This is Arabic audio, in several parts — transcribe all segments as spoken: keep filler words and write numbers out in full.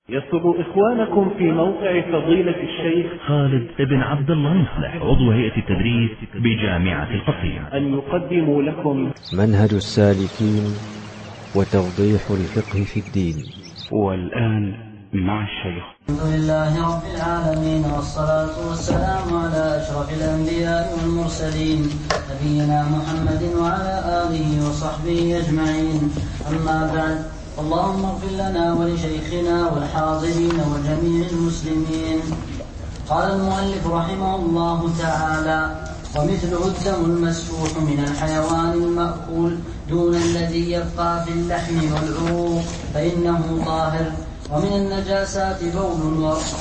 يسر إخوانكم في موقع فضيلة الشيخ خالد بن عبد الله مصلح عضو هيئة التدريس بجامعة القصيم أن يقدموا لكم منهج السالكين وتوضيح الفقه في الدين. والآن مع الشيخ. الحمد لله رب العالمين، والصلاة والسلام على أشرف الأنبياء والمرسلين نبينا محمد وعلى آله وصحبه أجمعين. أما بعد، اللهم اغفر لنا ولشيخنا والحاضرين وجميع المسلمين. قال المؤلف رحمه الله تعالى: ومثله الدم المسفوح من الحيوان المأكول دون الذي يبقى في اللحم والعروق فإنه طاهر. ومن النجاسات بول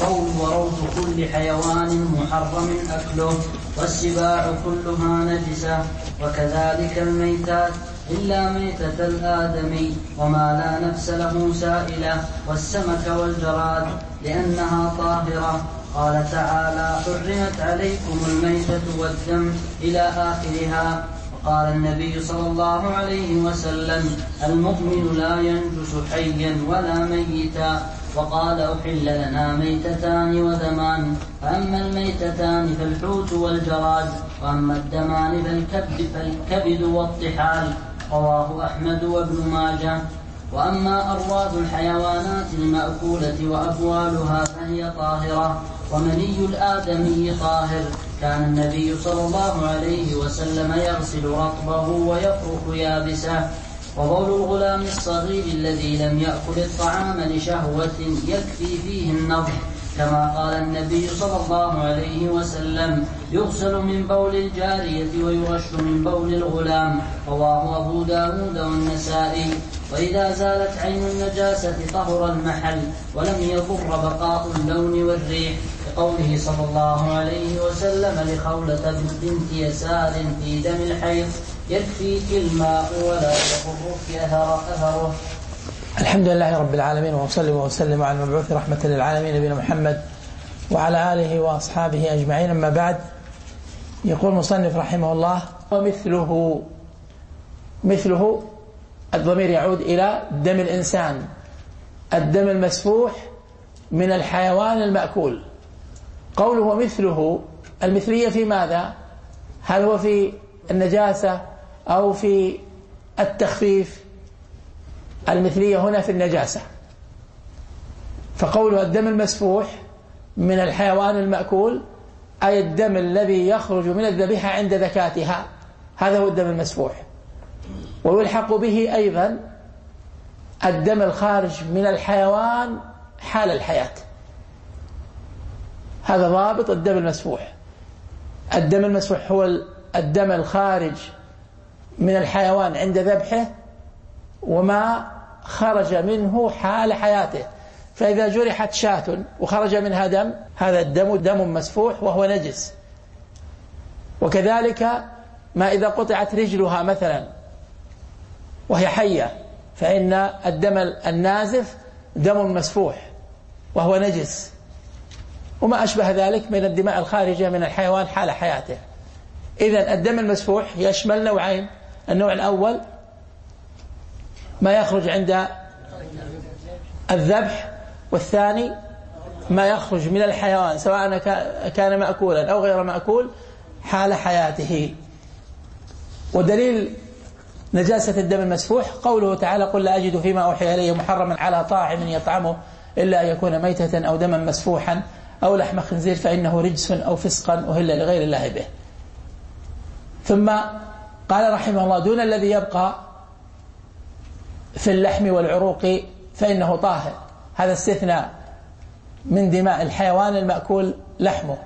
وروث كل حيوان محرم أكله، والسباع كلها نجسة، وكذلك الميتات إلا ميتة الآدمي وما لا نفس له سائلة، والسمك والجراد لأنها طاهرة. قال تعالى: حرمت عليكم الميتة والدم إلى آخرها. وقال النبي صلى الله عليه وسلم: المؤمن لا ينجس حيا ولا ميتا. وقال: أحل لنا ميتتان ودمان، فأما الميتتان فالحوت والجراد، وأما الدمان فالكبد, فالكبد والطحال. رواه أحمد وابن ماجه. وأما أرواث الحيوانات المأكولة وأبوالها فهي طاهرة، ومني الآدمي طاهر. كان النبي صلى الله عليه وسلم يغسل رطبه ويفرك يابسه. وبول الغلام الصغير الذي لم يأكل الطعام لشهوة يكفي فيه النضح، كما قال النبي صلى الله عليه وسلم: يغسل من بول الجارية ويرش من بول الغلام. رواه أبو داود والنسائي. وإذا زالت عين النجاسة طهر المحل ولم يضر بقاء اللون والريح، لقوله صلى الله عليه وسلم لخولة بنت يسار في دم الحيض: يكفيك الماء ولا يضرك أثره. الحمد لله رب العالمين، وصلى وسلم على المبعوث رحمة للعالمين نبينا محمد وعلى آله وأصحابه أجمعين. أما بعد، يقول المصنف رحمه الله: ومثله مثله الضمير يعود إلى دم الإنسان، الدم المسفوح من الحيوان المأكول. قوله مثله، المثلية في ماذا؟ هل هو في النجاسة أو في التخفيف؟ المثلية هنا في النجاسة. فقوله الدم المسفوح من الحيوان المأكول أي الدم الذي يخرج من الذبيحة عند ذكاتها، هذا هو الدم المسفوح. ويلحق به أيضا الدم الخارج من الحيوان حال الحياة، هذا ضابط الدم المسفوح. الدم المسفوح هو الدم الخارج من الحيوان عند ذبحه وما خرج منه حال حياته. فإذا جرحت شاة وخرج منها دم، هذا الدم دم مسفوح وهو نجس. وكذلك ما إذا قطعت رجلها مثلا وهي حية، فإن الدم النازف دم مسفوح وهو نجس، وما أشبه ذلك من الدماء الخارجة من الحيوان حال حياته. إذن الدم المسفوح يشمل نوعين: النوع الأول ما يخرج عند الذبح، والثاني ما يخرج من الحيوان سواء كان مأكولا أو غير مأكول حال حياته. ودليل نجاسة الدم المسفوح قوله تعالى: قل لا أجد فيما أوحي إلي محرما على طاعم يطعمه إلا أن يكون ميتة أو دما مسفوحا أو لحم خنزير فإنه رجس أو فسقا أهل لغير الله به. ثم قال رحمه الله: دون الذي يبقى في اللحم والعروق فإنه طاهر. هذا استثناء من دماء الحيوان المأكول لحمه.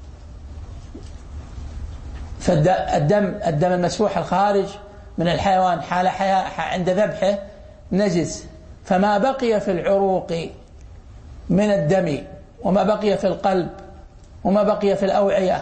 فالدم الدم المسفوح الخارج من الحيوان حال حياة عند ذبحه نجس، فما بقي في العروق من الدم وما بقي في القلب وما بقي في الأوعية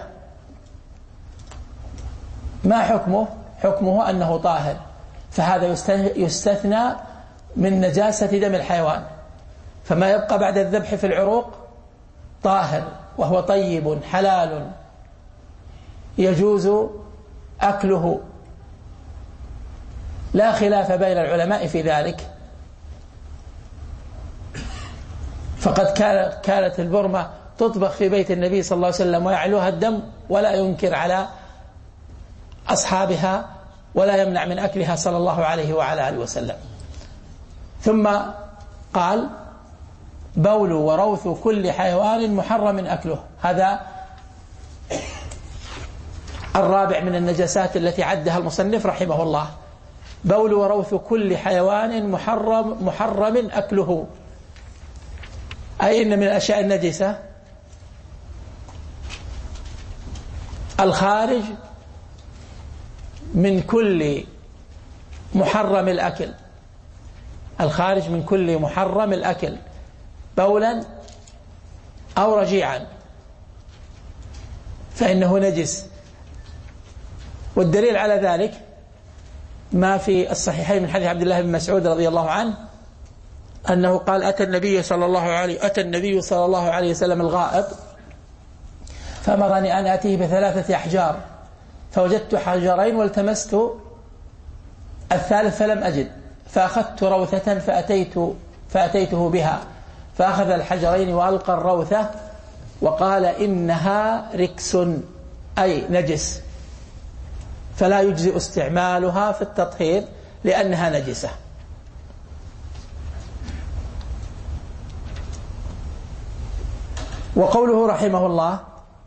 ما حكمه؟ حكمه أنه طاهر. فهذا يستثنى من نجاسة دم الحيوان. فما يبقى بعد الذبح في العروق طاهر وهو طيب حلال يجوز أكله، لا خلاف بين العلماء في ذلك. فقد كانت البرمة تطبخ في بيت النبي صلى الله عليه وسلم ويعلوها الدم ولا ينكر على أصحابها ولا يمنع من أكلها صلى الله عليه وعلى آله وسلم. ثم قال بول وروث كل حيوان محرم أكله. هذا الرابع من النجاسات التي عدها المصنف رحمه الله. بول وروث كل حيوان محرم محرم أكله، أي إن من الأشياء النجسة الخارج من كل محرم الأكل، الخارج من كل محرم الأكل بولا أو رجيعا فإنه نجس. والدليل على ذلك ما في الصحيحين من حديث عبد الله بن مسعود رضي الله عنه أنه قال أتى النبي صلى الله عليه أتى النبي صلى الله عليه وسلم الغائط فأمرني أن آتيه بثلاثة أحجار فوجدت حجرين والتمست الثالث فلم أجد فأخذت روثة فأتيت فأتيته بها فأخذ الحجرين وألقى الروثة وقال إنها ركس أي نجس فلا يجزئ استعمالها في التطهير لأنها نجسة. وقوله رحمه الله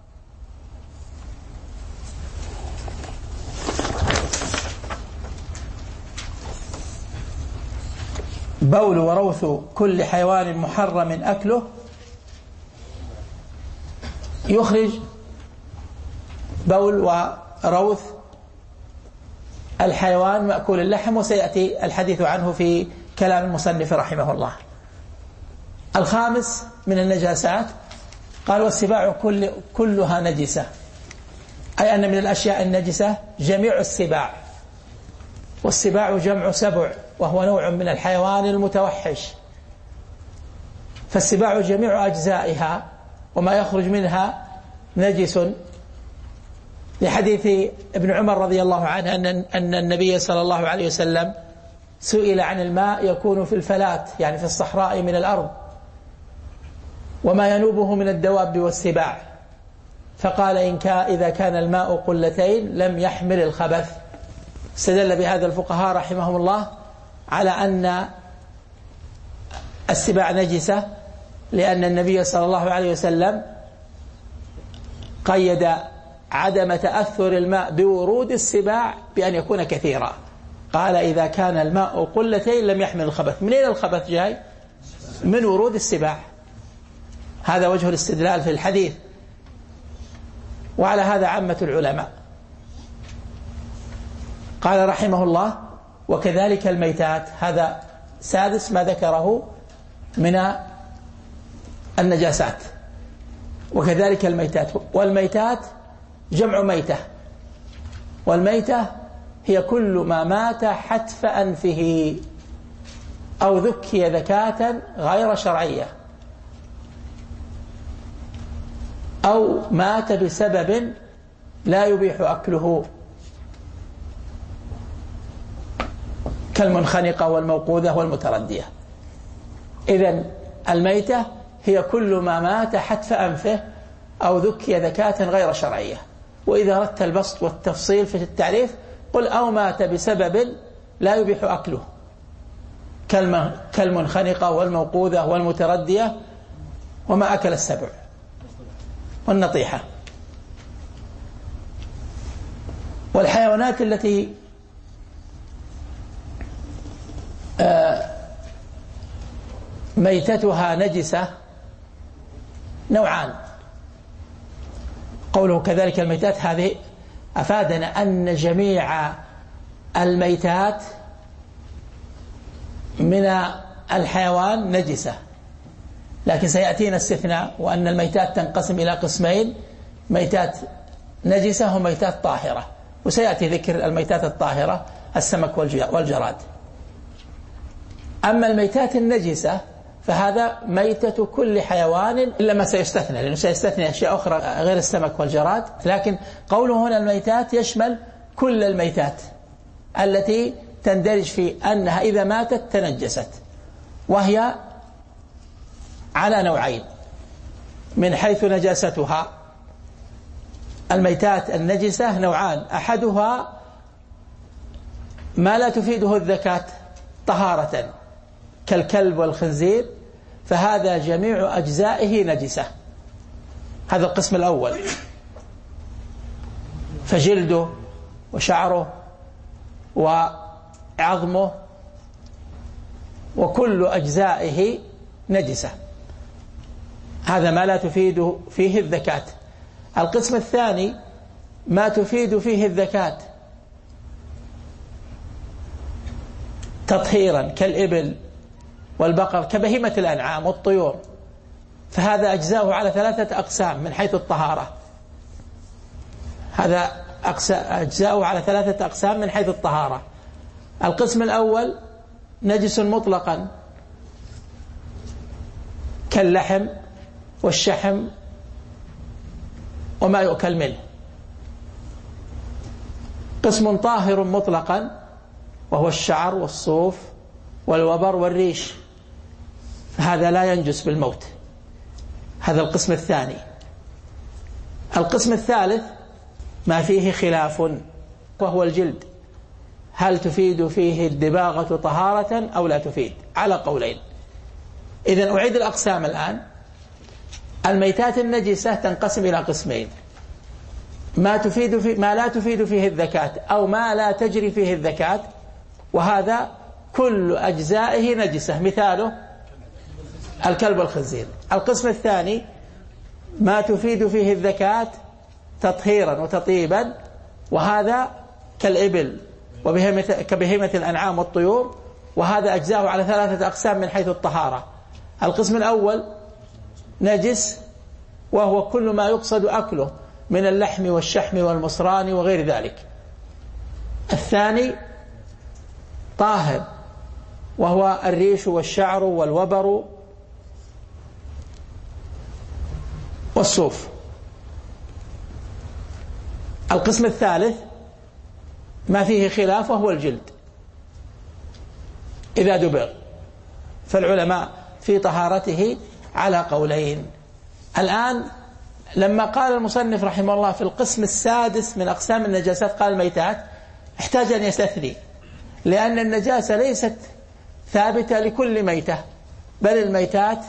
بول وروث كل حيوان محرم أكله يخرج بول وروث الحيوان مأكول اللحم، وسيأتي الحديث عنه في كلام المصنف رحمه الله. الخامس من النجاسات قال والسباع كل كلها نجسة، أي أن من الأشياء النجسة جميع السباع، والسباع جمع سبع وهو نوع من الحيوان المتوحش، فالسباع جميع أجزائها وما يخرج منها نجس، لحديث ابن عمر رضي الله عنه أن النبي صلى الله عليه وسلم سئل عن الماء يكون في الفلات يعني في الصحراء من الأرض وما ينوبه من الدواب والسباع، فقال إن كان إذا كان الماء قلتين لم يحمل الخبث. استدل بهذا الفقهاء رحمهم الله على أن السباع نجسة، لأن النبي صلى الله عليه وسلم قيد عدم تأثر الماء بورود السباع بأن يكون كثيرا، قال إذا كان الماء قلتين لم يحمل الخبث. منين الخبث جاي؟ من ورود السباع. هذا وجه الاستدلال في الحديث، وعلى هذا عامة العلماء. قال رحمه الله وكذلك الميتات، هذا سادس ما ذكره من النجاسات. وكذلك الميتات، والميتات جمع ميتة، والميتة هي كل ما مات حتف أنفه أو ذكي ذكاة غير شرعية أو مات بسبب لا يبيح أكله كالمنخنقة والموقوذة والمتردية. إذن الميتة هي كل ما مات حتف أنفه أو ذكي ذكاة غير شرعية. وإذا أردت البسط والتفصيل في التعريف قل أو مات بسبب لا يبيح أكله كالمنخنقة والموقوذة والمتردية وما أكل السبع والنطيحة. والحيوانات التي ميتتها نجسة نوعان. قوله كذلك الميتات هذه أفادنا أن جميع الميتات من الحيوان نجسة، لكن سيأتينا استثناء وأن الميتات تنقسم إلى قسمين: ميتات نجسة وميتات طاهرة. وسيأتي ذكر الميتات الطاهرة السمك والجراد. أما الميتات النجسة فهذا ميتة كل حيوان إلا ما سيستثنى، لأنه سيستثنى أشياء أخرى غير السمك والجراد. لكن قوله هنا الميتات يشمل كل الميتات التي تندرج في أنها إذا ماتت تنجست، وهي على نوعين من حيث نجاستها. الميتات النجسة نوعان، أحدها ما لا تفيده الذكاة طهارة كالكلب والخنزير، فهذا جميع أجزائه نجسة، هذا القسم الأول، فجلده وشعره وعظمه وكل أجزائه نجسة، هذا ما لا تفيد فيه الذكاة. القسم الثاني ما تفيد فيه الذكاة تطهيرا كالإبل والبقر كبهيمة الأنعام والطيور، فهذا أجزاؤه على ثلاثة أقسام من حيث الطهارة، هذا أجزاؤه على ثلاثة أقسام من حيث الطهارة. القسم الأول نجس مطلقا كاللحم والشحم وما يؤكل منه. قسم طاهر مطلقا وهو الشعر والصوف والوبر والريش، هذا لا ينجس بالموت، هذا القسم الثاني. القسم الثالث ما فيه خلاف وهو الجلد، هل تفيد فيه الدباغة طهارة أو لا تفيد، على قولين. إذن أعيد الأقسام الآن. الميتات النجسة تنقسم إلى قسمين، ما تفيد في ما لا تفيد فيه الذكاة أو ما لا تجري فيه الذكاة، وهذا كل أجزائه نجسة، مثاله الكلب والخنزير. القسم الثاني ما تفيد فيه الذكاة تطهيرا وتطيبا، وهذا كالإبل وكبهيمة الأنعام والطيور، وهذا أجزاءه على ثلاثة أقسام من حيث الطهارة. القسم الأول نجس وهو كل ما يقصد أكله من اللحم والشحم والمصران وغير ذلك. الثاني طاهر وهو الريش والشعر والوبر والصوف. القسم الثالث ما فيه خلاف وهو الجلد إذا دبغ، فالعلماء في طهارته على قولين. الآن لما قال المصنف رحمه الله في القسم السادس من أقسام النجاسات قال الميتات، احتاج أن يستثني، لأن النجاسة ليست ثابتة لكل ميتة، بل الميتات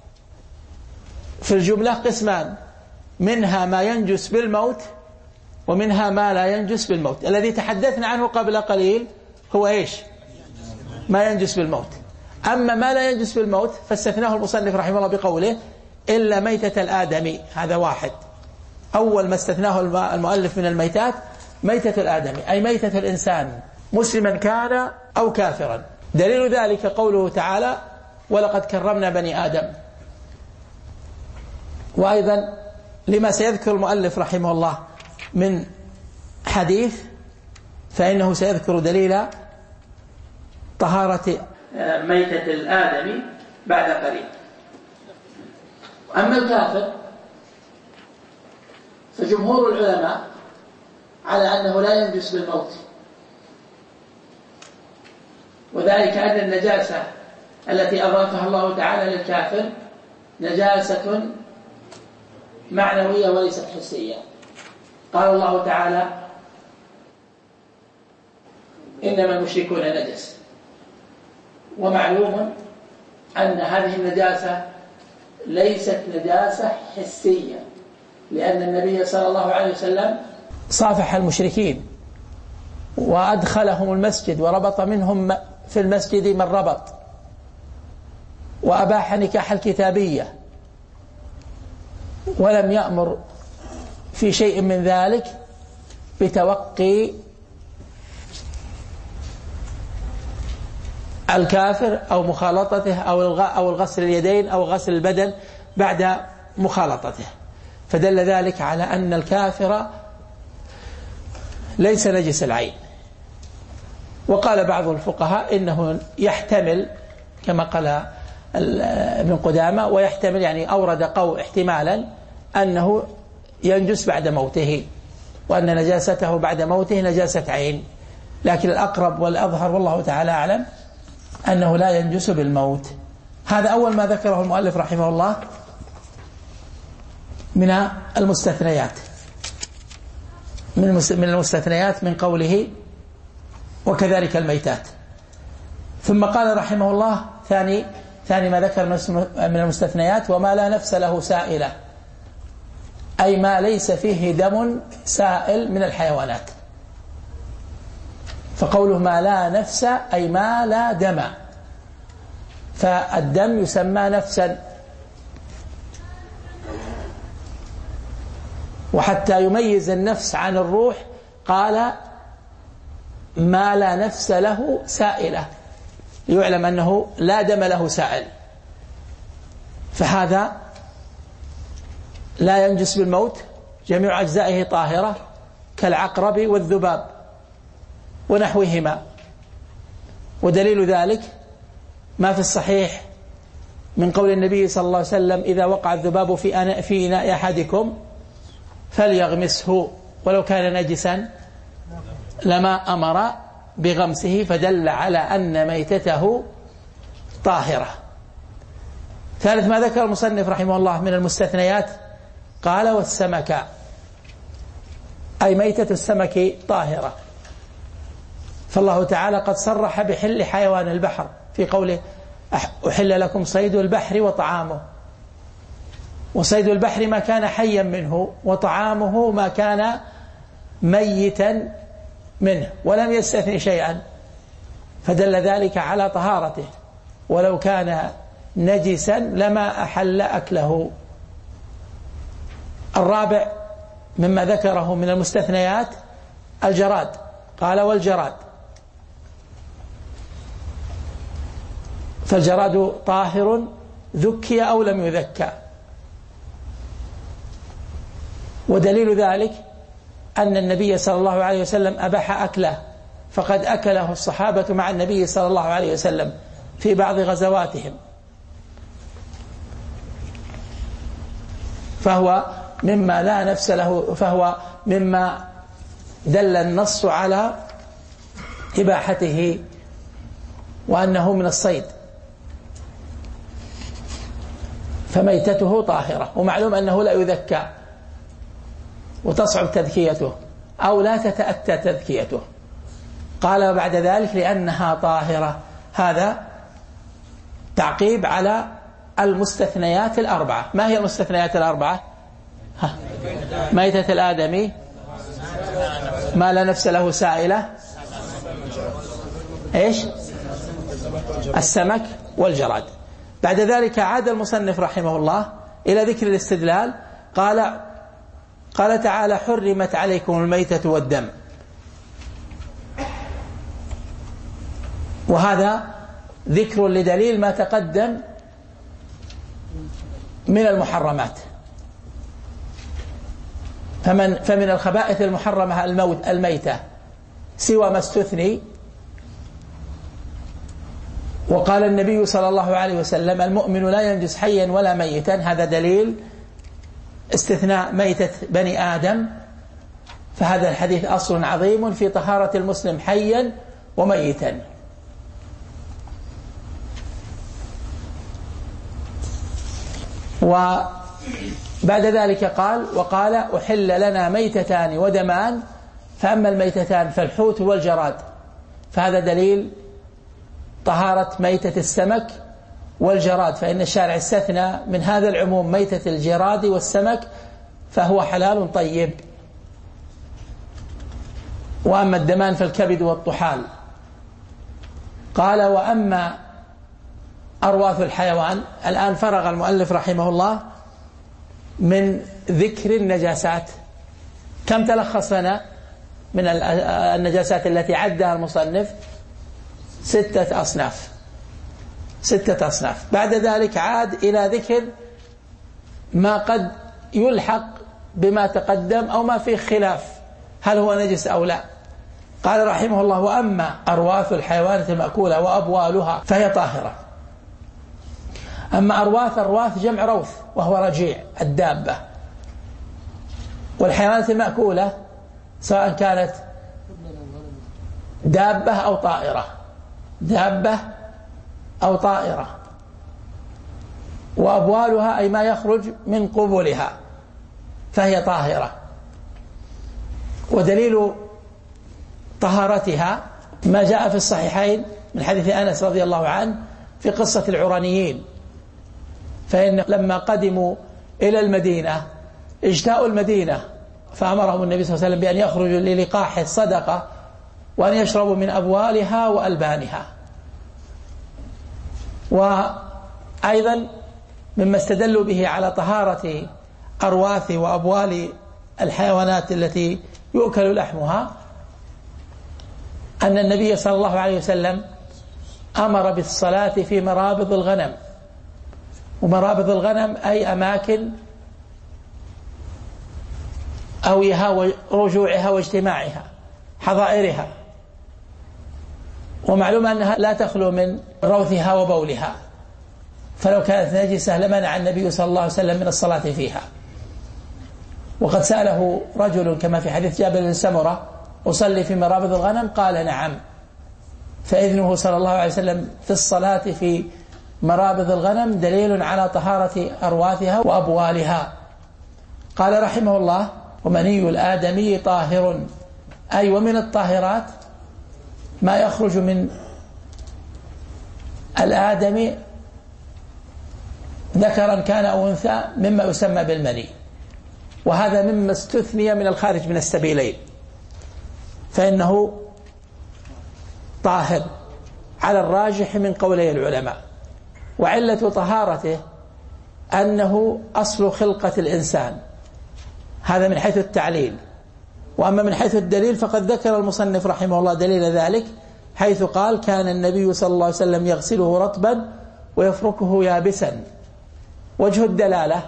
في الجملة قسمان، منها ما ينجس بالموت ومنها ما لا ينجس بالموت. الذي تحدثنا عنه قبل قليل هو إيش؟ ما ينجس بالموت. أما ما لا ينجس بالموت فاستثناه المصنف رحمه الله بقوله إلا ميتة الآدمي، هذا واحد. أول ما استثناه المؤلف من الميتات ميتة الآدمي، أي ميتة الإنسان مسلما كان أو كافرا. دليل ذلك قوله تعالى ولقد كرمنا بني آدم. وأيضا لما سيذكر المؤلف رحمه الله من حديث فإنه سيذكر دليل طهارة ميتة الآدمي بعد قليل. أما الكافر فجمهور العلماء على أنه لا ينجس بالموت، وذلك أن النجاسة التي أضافها الله تعالى للكافر نجاسة معنوية وليست حسية. قال الله تعالى إنما المشركون نجس، ومعلوم أن هذه النجاسة ليست نجاسة حسية، لأن النبي صلى الله عليه وسلم صافح المشركين وأدخلهم المسجد وربط منهم في المسجد من ربط، وأباح نكاح الكتابية، ولم يأمر في شيء من ذلك بتوقي الكافر أو مخالطته أو الغسل اليدين أو غسل البدن بعد مخالطته. فدل ذلك على أن الكافر ليس نجس العين. وقال بعض الفقهاء إنه يحتمل كما قال ابن قدامة، ويحتمل يعني أورد قول احتمالا أنه ينجس بعد موته، وأن نجاسته بعد موته نجاسة عين، لكن الأقرب والأظهر والله تعالى أعلم أنه لا ينجس بالموت. هذا أول ما ذكره المؤلف رحمه الله من المستثنيات من المستثنيات من قوله وكذلك الميتات. ثم قال رحمه الله ثاني ثاني ما ذكر من المستثنيات وما لا نفس له سائلة، أي ما ليس فيه دم سائل من الحيوانات. فقوله ما لا نفس أي ما لا دم، فالدم يسمى نفسا، وحتى يميز النفس عن الروح قال ما لا نفس له سائلة، يعلم أنه لا دم له سائل، فهذا لا ينجس بالموت، جميع أجزائه طاهرة كالعقرب والذباب ونحوهما. ودليل ذلك ما في الصحيح من قول النبي صلى الله عليه وسلم إذا وقع الذباب في في إناء أحدكم فليغمسه ولو كان نجسا لما أمر بغمسه، فدل على أن ميتته طاهرة. ثالث ما ذكر المصنف رحمه الله من المستثنيات قال والسمك، أي ميتة السمك طاهرة، فالله تعالى قد صرح بحل حيوان البحر في قوله أحل لكم صيد البحر وطعامه، وصيد البحر ما كان حيا منه، وطعامه ما كان ميتا منه، ولم يستثني شيئا، فدل ذلك على طهارته، ولو كان نجسا لما أحل أكله. الرابع مما ذكره من المستثنيات الجراد، قال والجراد، فالجراد طاهر ذكي أو لم يذكى. ودليل ذلك أن النبي صلى الله عليه وسلم أباح أكله، فقد أكله الصحابة مع النبي صلى الله عليه وسلم في بعض غزواتهم، فهو مما لا نفس له، فهو مما دل النص على إباحته وأنه من الصيد، فميتته طاهرة. ومعلوم أنه لا يذكى وتصعب تذكيته أو لا تتأتى تذكيته. قال بعد ذلك لأنها طاهرة، هذا تعقيب على المستثنيات الأربعة. ما هي المستثنيات الأربعة؟ ها. ميتة الآدمي، ما لا نفس له سائلة، إيش؟ السمك والجراد. بعد ذلك عاد المصنف رحمه الله إلى ذكر الاستدلال، قال قال تعالى حرمت عليكم الميتة والدم، وهذا ذكر لدليل ما تقدم من المحرمات. فمن فمن الخبائث المحرمة الموت الميتة سوى ما استثني. وقال النبي صلى الله عليه وسلم المؤمن لا ينجس حيا ولا ميتا، هذا دليل استثناء ميتة بني آدم، فهذا الحديث أصل عظيم في طهارة المسلم حيا وميتا. وبعد ذلك قال وقال أحل لنا ميتتان ودمان، فأما الميتتان فالحوت والجراد، فهذا دليل طهارة ميتة السمك والجراد، فإن الشارع استثنى من هذا العموم ميتة الجراد والسمك، فهو حلال طيب. وأما الدمان فالكبد والطحال. قال وأما أرواث الحيوان، الآن فرغ المؤلف رحمه الله من ذكر النجاسات. كم تلخص لنا من النجاسات التي عدها المصنف؟ ستة أصناف ستة أصناف. بعد ذلك عاد إلى ذكر ما قد يلحق بما تقدم أو ما فيه خلاف هل هو نجس أو لا. قال رحمه الله وأما أرواث الحيوانات المأكولة وأبوالها فهي طاهرة. أما أرواث، أرواث جمع روث وهو رجيع الدابة. والحيوانات المأكولة سواء كانت دابة أو طائرة، دابة أو طائرة. وأبوالها أي ما يخرج من قبلها فهي طاهرة. ودليل طهارتها ما جاء في الصحيحين من حديث أنس رضي الله عنه في قصة العرانيين، فإن لما قدموا إلى المدينة اجتاءوا المدينة فأمرهم النبي صلى الله عليه وسلم بأن يخرجوا للقاح الصدقة وأن يشربوا من أبوالها وألبانها. وأيضا مما استدلوا به على طهارة أرواث وأبوال الحيوانات التي يؤكل لحمها أن النبي صلى الله عليه وسلم أمر بالصلاة في مرابض الغنم. ومرابض الغنم أي أماكن أويها ورجوعها واجتماعها، حظائرها. ومعلوم أنها لا تخلو من روثها وبولها، فلو كانت نجسة لمنع النبي صلى الله عليه وسلم من الصلاة فيها. وقد سأله رجل كما في حديث جابر بن سمرة: أصلي في مرابض الغنم؟ قال: نعم. فإذنه صلى الله عليه وسلم في الصلاة في مرابض الغنم دليل على طهارة أرواثها وأبوالها. قال رحمه الله: ومني الآدمي طاهر، أي ومن الطاهرات ما يخرج من الآدم ذكرا كان أو أنثى مما يسمى بالمني، وهذا مما استثني من الخارج من السبيلين، فإنه طاهر على الراجح من قولي العلماء. وعلة طهارته أنه أصل خلقة الإنسان، هذا من حيث التعليل. وأما من حيث الدليل فقد ذكر المصنف رحمه الله دليل ذلك حيث قال: كان النبي صلى الله عليه وسلم يغسله رطبا ويفركه يابسا. وجه الدلالة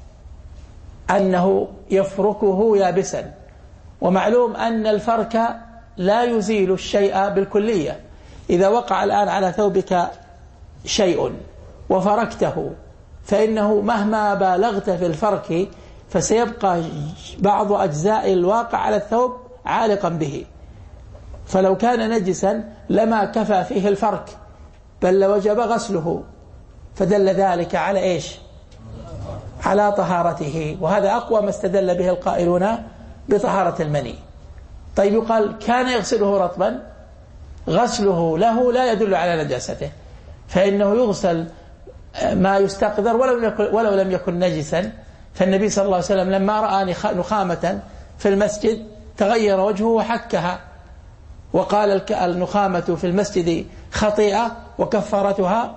أنه يفركه يابسا، ومعلوم أن الفرك لا يزيل الشيء بالكلية. إذا وقع الآن على ثوبك شيء وفركته فإنه مهما بالغت في الفرك فسيبقى بعض أجزاء الواقع على الثوب عالقا به، فلو كان نجسا لما كفى فيه الفرك بل لوجب غسله، فدل ذلك على إيش؟ على طهارته. وهذا أقوى ما استدل به القائلون بطهارة المني. طيب يقال كان يغسله رطبا، غسله له لا يدل على نجاسته، فإنه يغسل ما يستقذر ولو, ولو لم يكن نجسا. فالنبي صلى الله عليه وسلم لما رأى نخامة في المسجد تغير وجهه وحكها، وقال: النخامة في المسجد خطيئة وكفارتها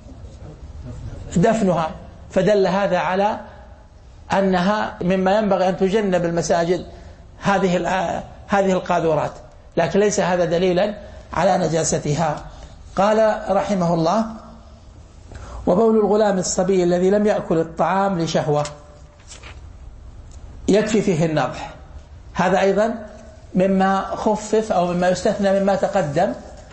دفنها. فدل هذا على أنها مما ينبغي أن تجنب المساجد هذه هذه القاذورات، لكن ليس هذا دليلا على نجاستها. قال رحمه الله: وبول الغلام الصبي الذي لم يأكل الطعام لشهوة يكفي فيه النضح. هذا أيضا مما خفف أو مما يستثنى مما تقدم.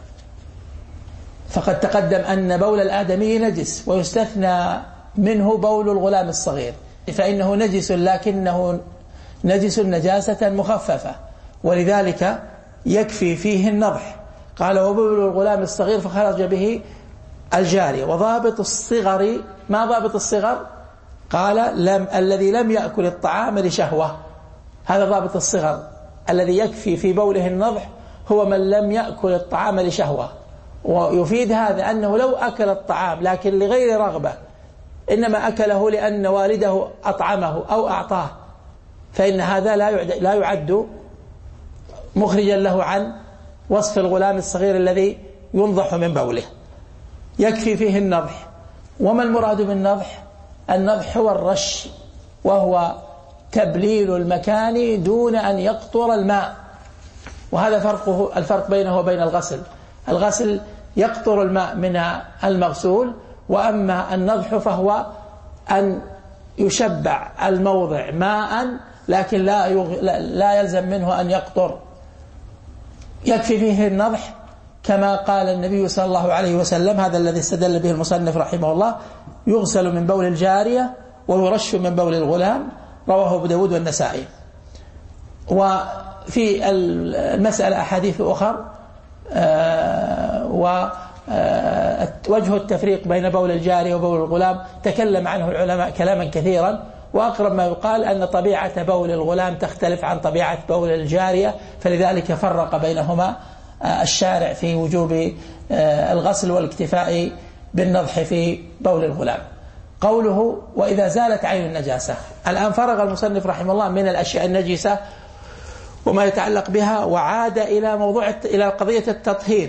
فقد تقدم أن بول الآدمي نجس، ويستثنى منه بول الغلام الصغير، فإنه نجس لكنه نجس نجاسة مخففة، ولذلك يكفي فيه النضح. قال: وبول الغلام الصغير فخرج به الجارية. وضابط الصغر، ما ضابط الصغر؟ قال: لم الذي لم يأكل الطعام لشهوة. هذا ضابط الصغر الذي يكفي في بوله النضح، هو من لم يأكل الطعام لشهوة. ويفيد هذا أنه لو أكل الطعام لكن لغير رغبة، إنما أكله لأن والده أطعمه أو أعطاه، فإن هذا لا يعد مخرجا له عن وصف الغلام الصغير الذي ينضح من بوله. يكفي فيه النضح. وما المراد بالنضح؟ النضح هو الرش، وهو تبليل المكان دون أن يقطر الماء. وهذا فرقه الفرق بينه وبين الغسل. الغسل يقطر الماء من المغسول، وأما النضح فهو أن يشبع الموضع ماء لكن لا لا يلزم منه أن يقطر. يكفي فيه النضح كما قال النبي صلى الله عليه وسلم، هذا الذي استدل به المصنف رحمه الله: يغسل من بول الجارية ويرش من بول الغلام. رواه أبو داود والنسائي. وفي المسألة أحاديث أخر، وجه التفريق بين بول الجارية وبول الغلام تكلم عنه العلماء كلاما كثيرا، وأقرب ما يقال أن طبيعة بول الغلام تختلف عن طبيعة بول الجارية، فلذلك فرق بينهما الشارع في وجوب الغسل والاكتفاء بالنضح في بول الغلام. قوله وإذا زالت عين النجاسة، الآن فرغ المصنف رحمه الله من الأشياء النجسة وما يتعلق بها، وعاد إلى موضوع إلى قضية التطهير.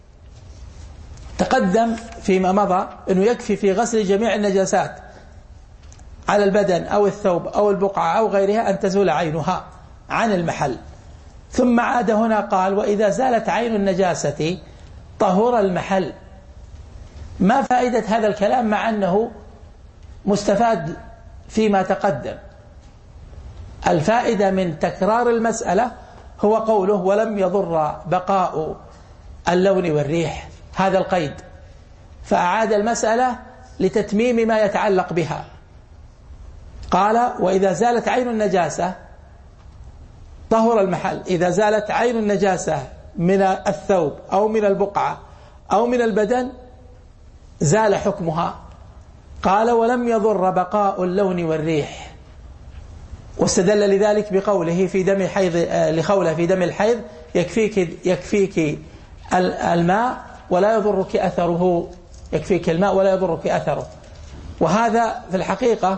تقدم فيما مضى أنه يكفي في غسل جميع النجاسات على البدن أو الثوب أو البقعة أو غيرها أن تزول عينها عن المحل، ثم عاد هنا قال وإذا زالت عين النجاسة طهر المحل. ما فائدة هذا الكلام مع أنه مستفاد فيما تقدم؟ الفائدة من تكرار المسألة هو قوله ولم يضر بقاء اللون والريح، هذا القيد، فأعاد المسألة لتتميم ما يتعلق بها. قال وإذا زالت عين النجاسة طهر المحل، إذا زالت عين النجاسة من الثوب أو من البقعة أو من البدن زال حكمها. قال ولم يضر بقاء اللون والريح، واستدل لذلك بقوله في دم حيض لخولة في دم الحيض يكفيك يكفيك الماء ولا يضرك أثره، يكفيك الماء ولا يضرك أثره. وهذا في الحقيقة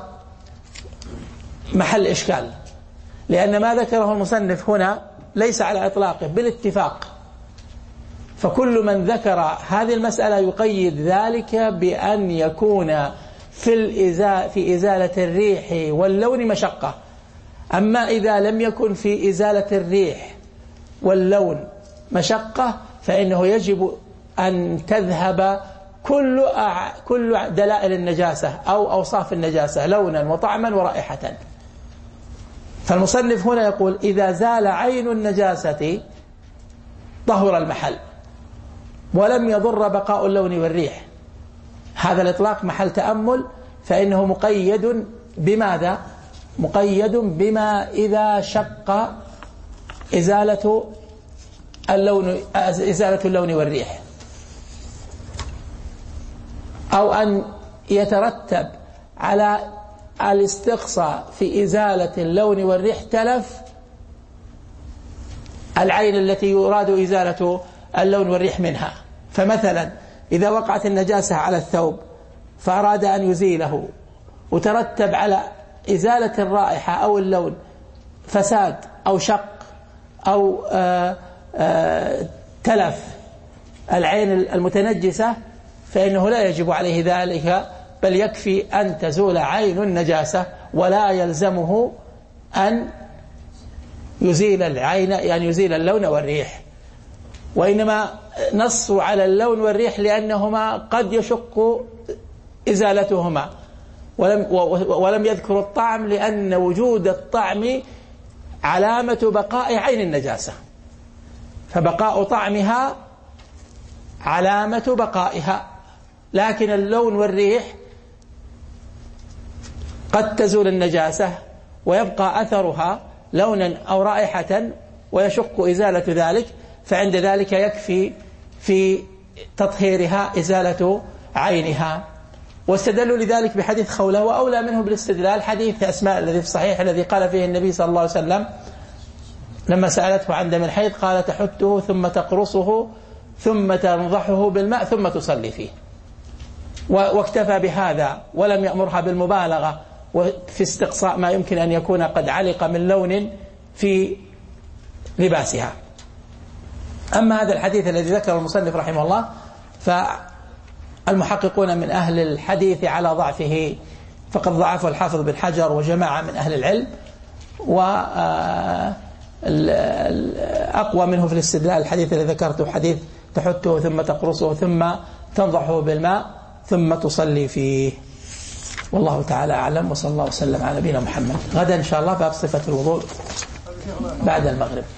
محل إشكال، لأن ما ذكره المصنف هنا ليس على إطلاقه بالاتفاق، فكل من ذكر هذه المسألة يقيد ذلك بأن يكون في الإزالة في إزالة الريح واللون مشقة. أما إذا لم يكن في إزالة الريح واللون مشقة فإنه يجب أن تذهب كل كل دلائل النجاسة أو أوصاف النجاسة لونا وطعما ورائحة. فالمصنف هنا يقول إذا زال عين النجاسة طهر المحل ولم يضر بقاء اللون والريح. هذا الإطلاق محل تأمل، فإنه مقيد بماذا؟ مقيد بما إذا شق إزالة اللون إزالة اللون والريح، أو أن يترتب على الاستقصاء في إزالة اللون والريح تلف العين التي يراد إزالة اللون والريح منها. فمثلا إذا وقعت النجاسة على الثوب فأراد أن يزيله وترتب على إزالة الرائحة أو اللون فساد أو شق أو آآ آآ تلف العين المتنجسة، فإنه لا يجب عليه ذلك، بل يكفي أن تزول عين النجاسة ولا يلزمه أن يزيل العين، يعني يزيل اللون والريح. وإنما نصوا على اللون والريح لأنهما قد يشق إزالتهما، ولم, ولم يذكروا الطعم لأن وجود الطعم علامة بقاء عين النجاسة، فبقاء طعمها علامة بقائها. لكن اللون والريح قد تزول النجاسة ويبقى أثرها لونا أو رائحة ويشق إزالة ذلك، فعند ذلك يكفي في تطهيرها إزالة عينها. واستدلوا لذلك بحديث خولة، وأولى منه بالاستدلال حديث أسماء الذي في الصحيح الذي قال فيه النبي صلى الله عليه وسلم لما سألته عن دم الحيض قال تحته ثم تقرصه ثم تنضحه بالماء ثم تصلي فيه، واكتفى بهذا ولم يأمرها بالمبالغة في استقصاء ما يمكن أن يكون قد علق من لون في لباسها. أما هذا الحديث الذي ذكر المصنف رحمه الله فالمحققون من أهل الحديث على ضعفه، فقد ضعفه الحافظ بن حجر وجماعة من أهل العلم، وأقوى منه في الاستدلال الحديث الذي ذكرته حديث تحته ثم تقرصه ثم تنضحه بالماء ثم تصلي فيه. والله تعالى أعلم، وصلى الله وسلم على نبينا محمد. غدا إن شاء الله باب صفة الوضوء بعد المغرب.